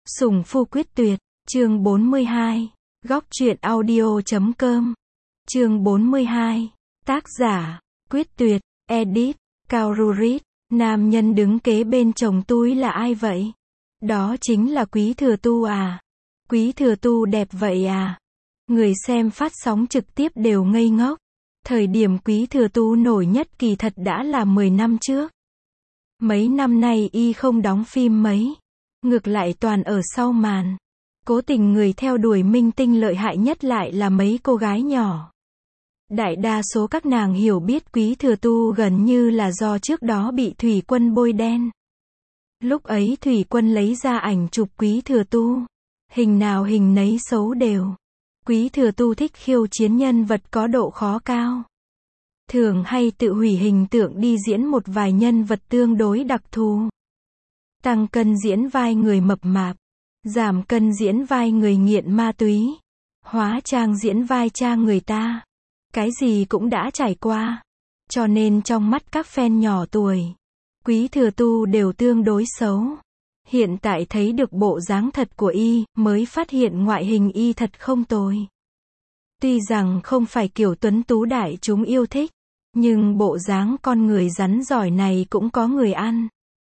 Sủng phu quyết tuyệt, chương 42, góc truyện audio.com, chương 42, tác giả, quyết tuyệt, edit, Cao Rurit, nam nhân đứng kế bên chồng tui là ai vậy? Đó chính là Quý Thừa Tu à? Quý Thừa Tu đẹp vậy à? Người xem phát sóng trực tiếp đều ngây ngốc. Thời điểm Quý Thừa Tu nổi nhất kỳ thật đã là 10 năm trước. Mấy năm nay y không đóng phim mấy. Ngược lại toàn ở sau màn. Cố tình người theo đuổi minh tinh lợi hại nhất lại là mấy cô gái nhỏ. Đại đa số các nàng hiểu biết Quý Thừa Tu gần như là do trước đó bị Thủy Quân bôi đen. Lúc ấy Thủy Quân lấy ra ảnh chụp Quý Thừa Tu. Hình nào hình nấy xấu đều. Quý Thừa Tu thích khiêu chiến nhân vật có độ khó cao. Thường hay tự hủy hình tượng đi diễn một vài nhân vật tương đối đặc thù. Tăng cân diễn vai người mập mạp. Giảm cân diễn vai người nghiện ma túy. Hóa trang diễn vai cha người ta. Cái gì cũng đã trải qua. Cho nên trong mắt các fan nhỏ tuổi, Quý Thừa Tu đều tương đối xấu. Hiện tại thấy được bộ dáng thật của y, mới phát hiện ngoại hình y thật không tồi. Tuy rằng không phải kiểu tuấn tú đại chúng yêu thích, nhưng bộ dáng con người rắn giỏi này cũng có người ăn.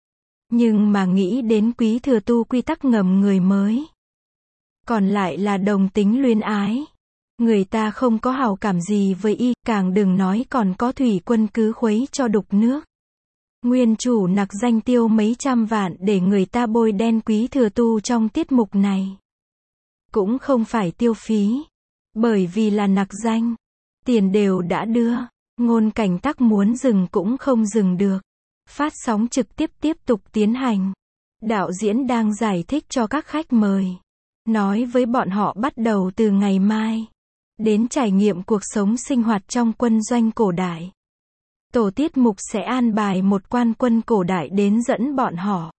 Nhưng mà nghĩ đến Quý Thừa Tu quy tắc ngầm người mới. Còn lại là đồng tính luyến ái. Người ta không có hảo cảm gì với y, càng đừng nói còn có Thủy Quân cứ khuấy cho đục nước. Nguyên chủ nặc danh tiêu mấy trăm vạn để người ta bôi đen Quý Thừa Tu trong tiết mục này. Cũng không phải tiêu phí. Bởi vì là nặc danh. Tiền đều đã đưa. Ngôn cảnh tắc muốn dừng cũng không dừng được. Phát sóng trực tiếp tiếp tục tiến hành. Đạo diễn đang giải thích cho các khách mời. Nói với bọn họ bắt đầu từ ngày mai. Đến trải nghiệm cuộc sống sinh hoạt trong quân doanh cổ đại. Tổ tiết mục sẽ an bài một quan quân cổ đại đến dẫn bọn họ.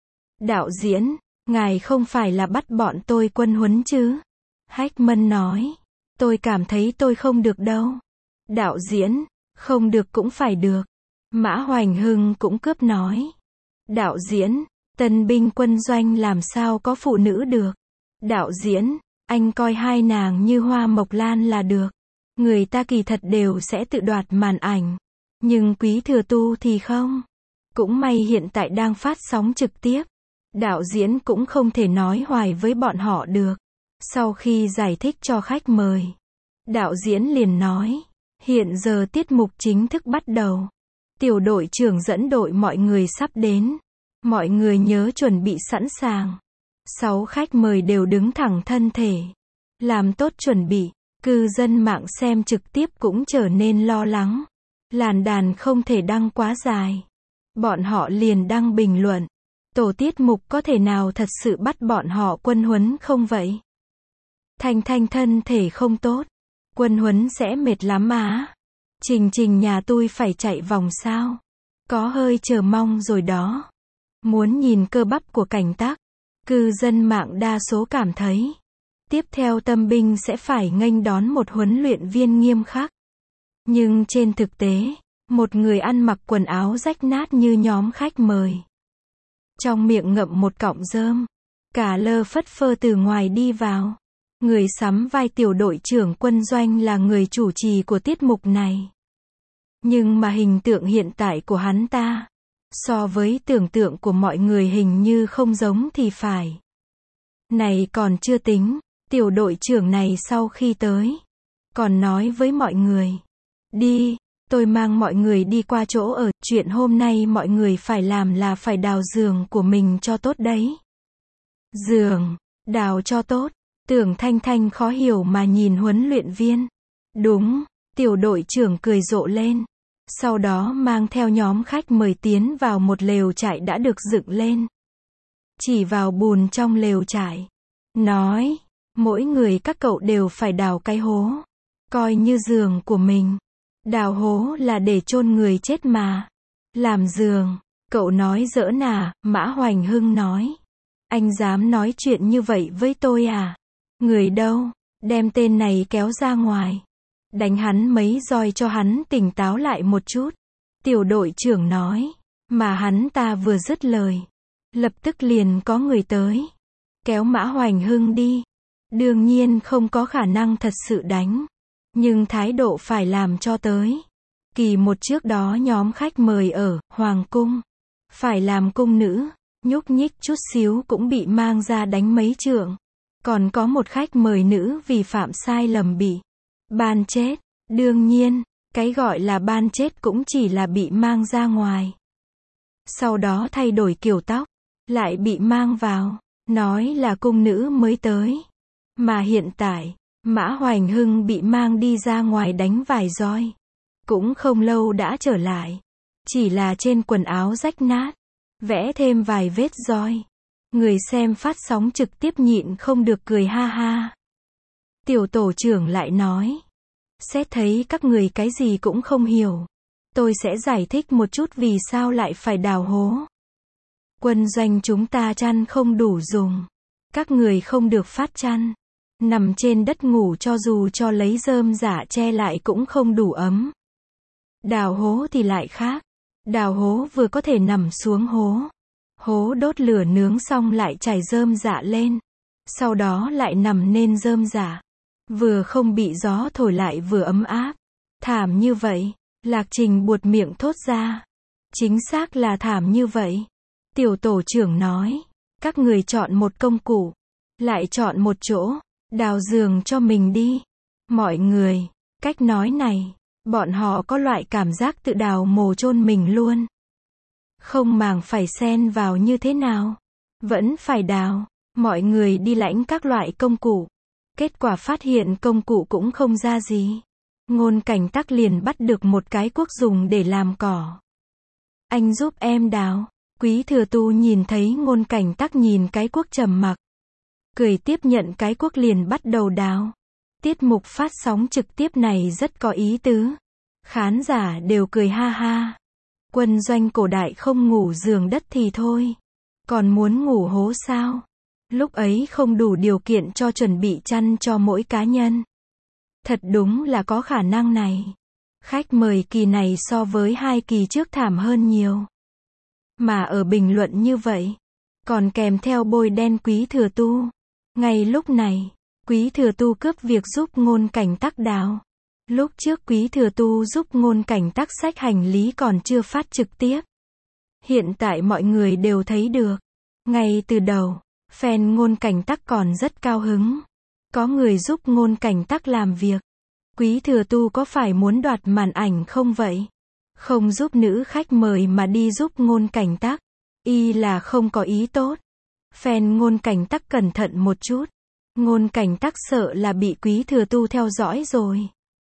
Đạo diễn, ngài không phải là bắt bọn tôi quân huấn chứ? Hách Mân nói. Tôi cảm thấy tôi không được đâu. Đạo diễn, không được cũng phải được. Mã Hoành Hưng cũng cướp nói. Đạo diễn, tân binh quân doanh làm sao có phụ nữ được. Đạo diễn, anh coi hai nàng như Hoa Mộc Lan là được. Người ta kỳ thật đều sẽ tự đoạt màn ảnh. Nhưng Quý Thừa Tu thì không. Cũng may hiện tại đang phát sóng trực tiếp. Đạo diễn cũng không thể nói hoài với bọn họ được. Sau khi giải thích cho khách mời, đạo diễn liền nói. Hiện giờ tiết mục chính thức bắt đầu. Tiểu đội trưởng dẫn đội mọi người sắp đến. Mọi người nhớ chuẩn bị sẵn sàng. 6 khách mời đều đứng thẳng thân thể. Làm tốt chuẩn bị. Cư dân mạng xem trực tiếp cũng trở nên lo lắng. Làn đàn không thể đăng quá dài. Bọn họ liền đăng bình luận. Tổ tiết mục có thể nào thật sự bắt bọn họ quân huấn không vậy? Thanh Thanh thân thể không tốt. Quân huấn sẽ mệt lắm á. Trình nhà tôi phải chạy vòng sao? Có hơi chờ mong rồi đó. Muốn nhìn cơ bắp của Cảnh Tắc. Cư dân mạng đa số cảm thấy. Tiếp theo Tâm binh sẽ phải nghênh đón một huấn luyện viên nghiêm khắc. Nhưng trên thực tế, một người ăn mặc quần áo rách nát như nhóm khách mời. Trong miệng ngậm một cọng rơm. Cả lơ phất phơ từ ngoài đi vào. Người sắm vai tiểu đội trưởng quân doanh là người chủ trì của tiết mục này. Nhưng mà hình tượng hiện tại của hắn ta, so với tưởng tượng của mọi người hình như không giống thì phải. Này còn chưa tính, tiểu đội trưởng này sau khi tới, còn nói với mọi người. Đi, tôi mang mọi người đi qua chỗ ở, chuyện hôm nay mọi người phải làm là phải đào giường của mình cho tốt đấy. Giường, đào cho tốt. Tưởng Thanh Thanh khó hiểu mà nhìn huấn luyện viên. Đúng, tiểu đội trưởng cười rộ lên. Sau đó mang theo nhóm khách mời tiến vào một lều trại đã được dựng lên. Chỉ vào bùn trong lều trại. Nói, mỗi người các cậu đều phải đào cái hố. Coi như giường của mình. Đào hố là để chôn người chết mà. Làm giường, cậu nói giỡn à? Mã Hoành Hưng nói. Anh dám nói chuyện như vậy với tôi à? Người đâu? Đem tên này kéo ra ngoài. Đánh hắn mấy roi cho hắn tỉnh táo lại một chút. Tiểu đội trưởng nói. Mà hắn ta vừa dứt lời. Lập tức liền có người tới. kéo Mã Hoành Hưng đi. Đương nhiên không có khả năng thật sự đánh. Nhưng thái độ phải làm cho tới. Kỳ một trước đó nhóm khách mời ở Hoàng Cung. Phải làm cung nữ, nhúc nhích chút xíu cũng bị mang ra đánh mấy trượng. Còn có một khách mời nữ vì phạm sai lầm bị ban chết. Đương nhiên, cái gọi là ban chết cũng chỉ là bị mang ra ngoài. Sau đó thay đổi kiểu tóc, lại bị mang vào, nói là cung nữ mới tới. Mà hiện tại, Mã Hoành Hưng bị mang đi ra ngoài đánh vài roi. Cũng không lâu đã trở lại. Chỉ là trên quần áo rách nát, vẽ thêm vài vết roi. Người xem phát sóng trực tiếp nhịn không được cười ha ha. Tiểu tổ trưởng lại nói. Xét thấy các người cái gì cũng không hiểu. Tôi sẽ giải thích một chút vì sao lại phải đào hố. Quân doanh chúng ta chăn không đủ dùng. Các người không được phát chăn. Nằm trên đất ngủ cho dù cho lấy rơm rạ che lại cũng không đủ ấm. Đào hố thì lại khác. Đào hố vừa có thể nằm xuống hố. Hố đốt lửa nướng xong lại trải rơm rạ lên. Sau đó lại nằm nên rơm rạ. Vừa không bị gió thổi lại vừa ấm áp. Thảm như vậy. Lạc Trình buột miệng thốt ra. Chính xác là thảm như vậy. Tiểu tổ trưởng nói. Các người chọn một công cụ. Lại chọn một chỗ. Đào giường cho mình đi. Mọi người. Cách nói này. Bọn họ có loại cảm giác tự đào mồ chôn mình luôn. Không màng phải xen vào như thế nào. Vẫn phải đào. Mọi người đi lãnh các loại công cụ. Kết quả phát hiện công cụ cũng không ra gì. Ngôn Cảnh Tắc liền bắt được một cái cuốc dùng để làm cỏ. Anh giúp em đào. Quý Thừa Tu nhìn thấy Ngôn Cảnh Tắc nhìn cái cuốc trầm mặc. Cười tiếp nhận cái cuốc liền bắt đầu đào. Tiết mục phát sóng trực tiếp này rất có ý tứ. Khán giả đều cười ha ha. Quân doanh cổ đại không ngủ giường đất thì thôi. Còn muốn ngủ hố sao? Lúc ấy không đủ điều kiện cho chuẩn bị chăn cho mỗi cá nhân. Thật đúng là có khả năng này. Khách mời kỳ này so với 2 kỳ trước thảm hơn nhiều. Mà ở bình luận như vậy, còn kèm theo bôi đen Quý Thừa Tu. Ngay lúc này, Quý Thừa Tu cướp việc giúp Ngôn Cảnh Tắc đào. Lúc trước Quý Thừa Tu giúp Ngôn Cảnh Tắc xách hành lý còn chưa phát trực tiếp. Hiện tại mọi người đều thấy được. Ngay từ đầu, fan Ngôn Cảnh Tắc còn rất cao hứng. Có người giúp Ngôn Cảnh Tắc làm việc. Quý Thừa Tu có phải muốn đoạt màn ảnh không vậy? Không giúp nữ khách mời mà đi giúp Ngôn Cảnh Tắc. Y là không có ý tốt. Fan Ngôn Cảnh Tắc cẩn thận một chút. Ngôn Cảnh Tắc sợ là bị Quý Thừa Tu theo dõi rồi.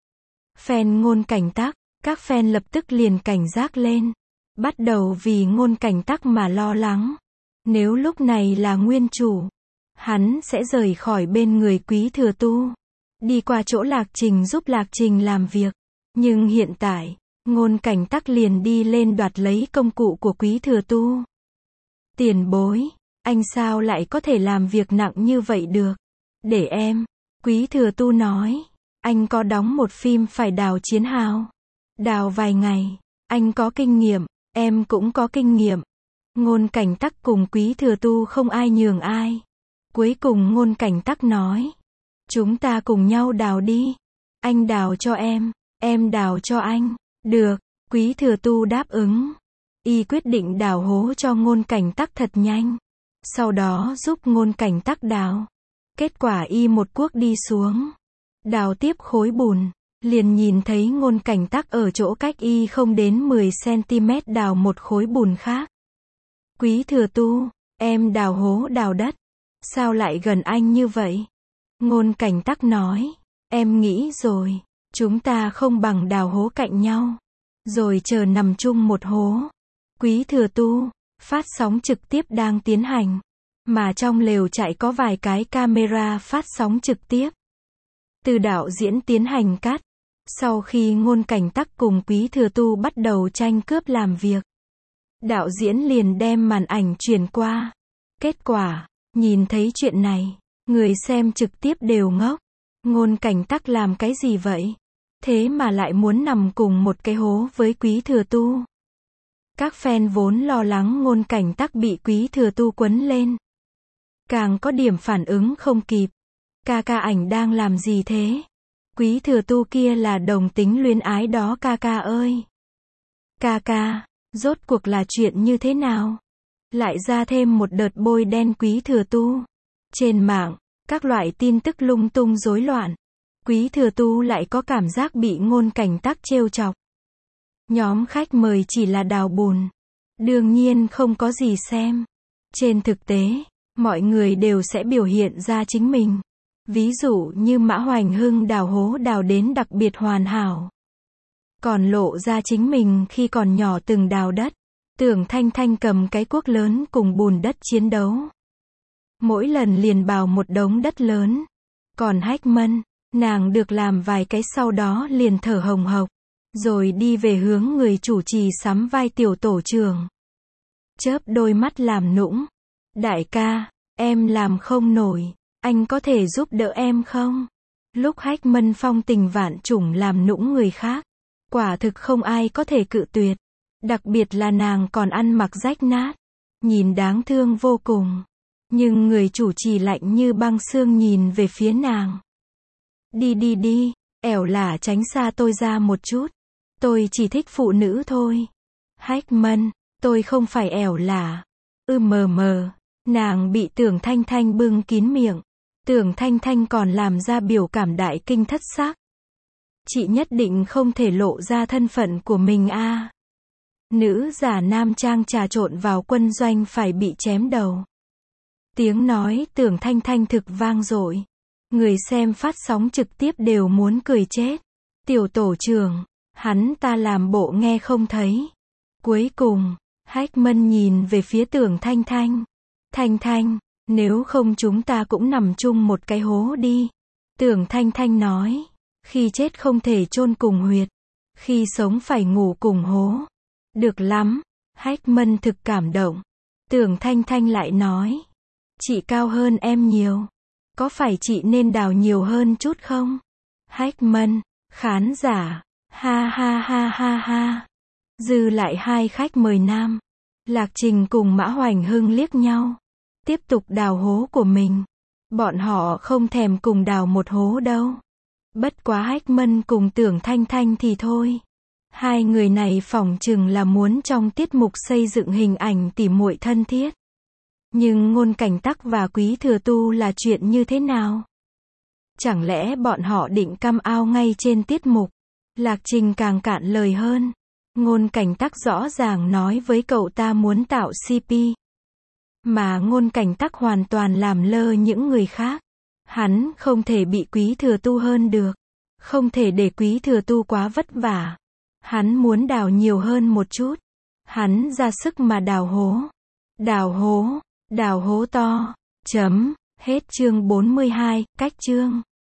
Fan Ngôn Cảnh Tắc, các fan lập tức liền cảnh giác lên. Bắt đầu vì Ngôn Cảnh Tắc mà lo lắng. Nếu lúc này là nguyên chủ, hắn sẽ rời khỏi bên người Quý Thừa Tu. Đi qua chỗ Lạc Trình giúp Lạc Trình làm việc. Nhưng hiện tại, Ngôn Cảnh Tắc liền đi lên đoạt lấy công cụ của Quý Thừa Tu. Tiền bối, anh sao lại có thể làm việc nặng như vậy được? Để em, Quý Thừa Tu nói. Anh có đóng một phim phải đào chiến hào. Đào vài ngày, anh có kinh nghiệm, em cũng có kinh nghiệm. Ngôn Cảnh Tắc cùng Quý Thừa Tu không ai nhường ai. Cuối cùng Ngôn Cảnh Tắc nói. Chúng ta cùng nhau đào đi. Anh đào cho em đào cho anh. Được, Quý Thừa Tu đáp ứng. Y quyết định đào hố cho Ngôn Cảnh Tắc thật nhanh. Sau đó giúp Ngôn Cảnh Tắc đào. Kết quả Y một cuốc đi xuống. Đào tiếp khối bùn. Liền nhìn thấy Ngôn Cảnh Tắc ở chỗ cách Y không đến 10cm đào một khối bùn khác. Quý Thừa Tu, em đào hố đào đất. Sao lại gần anh như vậy? Ngôn Cảnh Tắc nói. Em nghĩ rồi. Chúng ta không bằng đào hố cạnh nhau. Rồi chờ nằm chung một hố. Quý Thừa Tu, phát sóng trực tiếp đang tiến hành. Mà trong lều trại có vài cái camera phát sóng trực tiếp. Từ đạo diễn tiến hành cắt. Sau khi Ngôn Cảnh Tắc cùng Quý Thừa Tu bắt đầu tranh cướp làm việc. Đạo diễn liền đem màn ảnh truyền qua. Kết quả, nhìn thấy chuyện này, người xem trực tiếp đều ngốc. Ngôn Cảnh Tắc làm cái gì vậy? Thế mà lại muốn nằm cùng một cái hố với Quý Thừa Tu. Các fan vốn lo lắng Ngôn Cảnh Tắc bị Quý Thừa Tu quấn lên. càng có điểm phản ứng không kịp. Ca ca ảnh đang làm gì thế? Quý thừa tu kia là đồng tính luyến ái đó ca ca ơi. Ca ca, rốt cuộc là chuyện như thế nào? Lại ra thêm một đợt bôi đen quý thừa tu. Trên mạng, các loại tin tức lung tung rối loạn. Quý thừa tu lại có cảm giác bị Ngôn Cảnh Tắc trêu chọc. Nhóm khách mời chỉ là đào bùn. Đương nhiên không có gì xem. Trên thực tế, mọi người đều sẽ biểu hiện ra chính mình. Ví dụ như Mã Hoành Hưng đào hố đào đến đặc biệt hoàn hảo. Còn lộ ra chính mình khi còn nhỏ từng đào đất. Tưởng Thanh Thanh cầm cái cuốc lớn cùng bùn đất chiến đấu. Mỗi lần liền bào một đống đất lớn. Còn Hách Mân, nàng được làm vài cái sau đó liền thở hồng hộc. Rồi đi về hướng người chủ trì sắm vai tiểu tổ trưởng. Chớp đôi mắt làm nũng. Đại ca, em làm không nổi. Anh có thể giúp đỡ em không? Lúc Hách Mân phong tình vạn trùng làm nũng người khác. Quả thực không ai có thể cự tuyệt. Đặc biệt là nàng còn ăn mặc rách nát. Nhìn đáng thương vô cùng. Nhưng người chủ trì lạnh như băng xương nhìn về phía nàng. Đi, ẻo lả tránh xa tôi ra một chút. Tôi chỉ thích phụ nữ thôi. Hách Mân, tôi không phải ẻo lả. Nàng bị Tưởng Thanh Thanh bưng kín miệng. Tưởng Thanh Thanh còn làm ra biểu cảm đại kinh thất sắc. Chị nhất định không thể lộ ra thân phận của mình a. Nữ giả nam trang trà trộn vào quân doanh phải bị chém đầu. Tiếng nói Tưởng Thanh Thanh thực vang dội. Người xem phát sóng trực tiếp đều muốn cười chết. Tiểu tổ trưởng, hắn ta làm bộ nghe không thấy. Cuối cùng, Hách Mân nhìn về phía Tưởng Thanh Thanh. Thanh Thanh, nếu không chúng ta cũng nằm chung một cái hố đi. Tưởng Thanh Thanh nói, khi chết không thể chôn cùng huyệt, khi sống phải ngủ cùng hố. Được lắm, Hách Mân thực cảm động. Tưởng Thanh Thanh lại nói, chị cao hơn em nhiều. Có phải chị nên đào nhiều hơn chút không? Hách Mân, khán giả, ha. Dư lại hai khách mời nam. Lạc Trình cùng Mã Hoành Hưng liếc nhau. Tiếp tục đào hố của mình. Bọn họ không thèm cùng đào một hố đâu. Bất quá Hách Mân cùng Tưởng Thanh Thanh thì thôi. Hai người này phỏng chừng là muốn trong tiết mục xây dựng hình ảnh tỉ muội thân thiết. Nhưng Ngôn Cảnh Tắc và Quý Thừa Tu là chuyện như thế nào? Chẳng lẽ bọn họ định cam ao ngay trên tiết mục? Lạc Trình càng cạn lời hơn. Ngôn Cảnh Tắc rõ ràng nói với cậu ta muốn tạo CP. Mà Ngôn Cảnh Tắc hoàn toàn làm lơ những người khác. Hắn không thể bị Quý Thừa Tu hơn được. Không thể để Quý Thừa Tu quá vất vả. Hắn muốn đào nhiều hơn một chút. Hắn ra sức mà đào hố. Đào hố to. Hết chương 42, cách chương.